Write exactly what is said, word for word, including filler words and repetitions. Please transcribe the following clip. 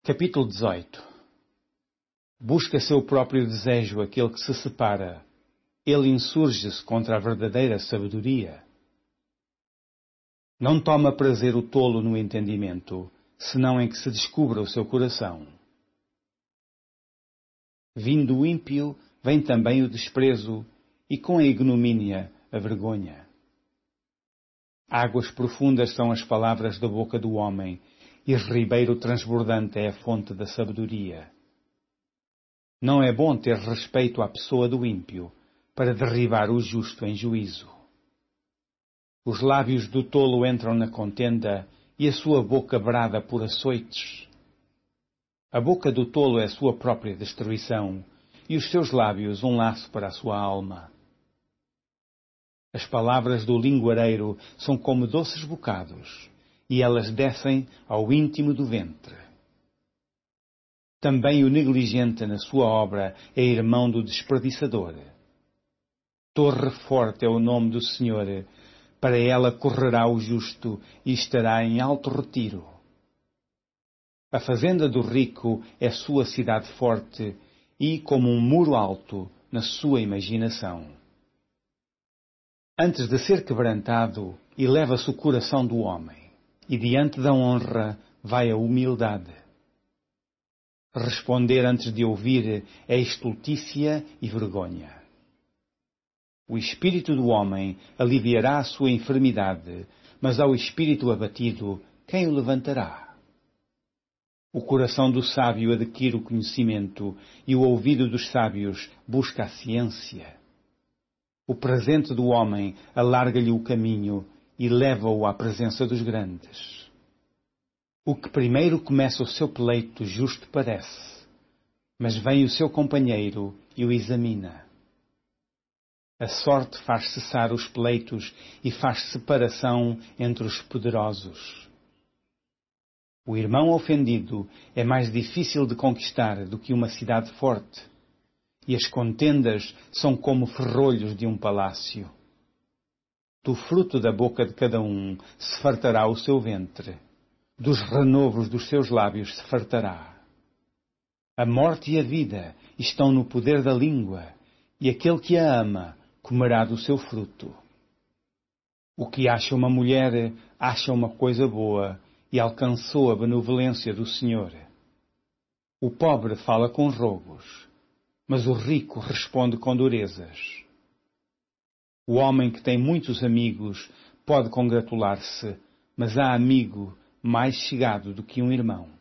Capítulo dezoito. Busca seu próprio desejo aquele que se separa. Ele insurge-se contra a verdadeira sabedoria. Não toma prazer o tolo no entendimento, senão em que se descubra o seu coração. Vindo o ímpio, vem também o desprezo, e com a ignomínia a vergonha. Águas profundas são as palavras da boca do homem, e ribeiro transbordante é a fonte da sabedoria. Não é bom ter respeito à pessoa do ímpio, para derribar o justo em juízo. Os lábios do tolo entram na contenda, e a sua boca brada por açoites. A boca do tolo é sua própria destruição, e os seus lábios um laço para a sua alma. As palavras do linguareiro são como doces bocados, e elas descem ao íntimo do ventre. Também o negligente na sua obra é irmão do desperdiçador. Torre forte é o nome do Senhor, para ela correrá o justo e estará em alto retiro. A fazenda do rico é sua cidade forte e como um muro alto na sua imaginação. Antes de ser quebrantado, eleva-se o coração do homem, e diante da honra vai a humildade. Responder antes de ouvir é estultícia e vergonha. O espírito do homem aliviará a sua enfermidade, mas ao espírito abatido, quem o levantará? O coração do sábio adquire o conhecimento, e o ouvido dos sábios busca a ciência. O presente do homem alarga-lhe o caminho e leva-o à presença dos grandes. O que primeiro começa o seu pleito justo parece, mas vem o seu companheiro e o examina. A sorte faz cessar os pleitos e faz separação entre os poderosos. O irmão ofendido é mais difícil de conquistar do que uma cidade forte, e as contendas são como ferrolhos de um palácio. Do fruto da boca de cada um se fartará o seu ventre, dos renovos dos seus lábios se fartará. A morte e a vida estão no poder da língua, e aquele que a ama comerá do seu fruto. O que acha uma mulher, acha uma coisa boa, e alcançou a benevolência do Senhor. O pobre fala com rogos, mas o rico responde com durezas. O homem que tem muitos amigos pode congratular-se, mas há amigo mais chegado do que um irmão.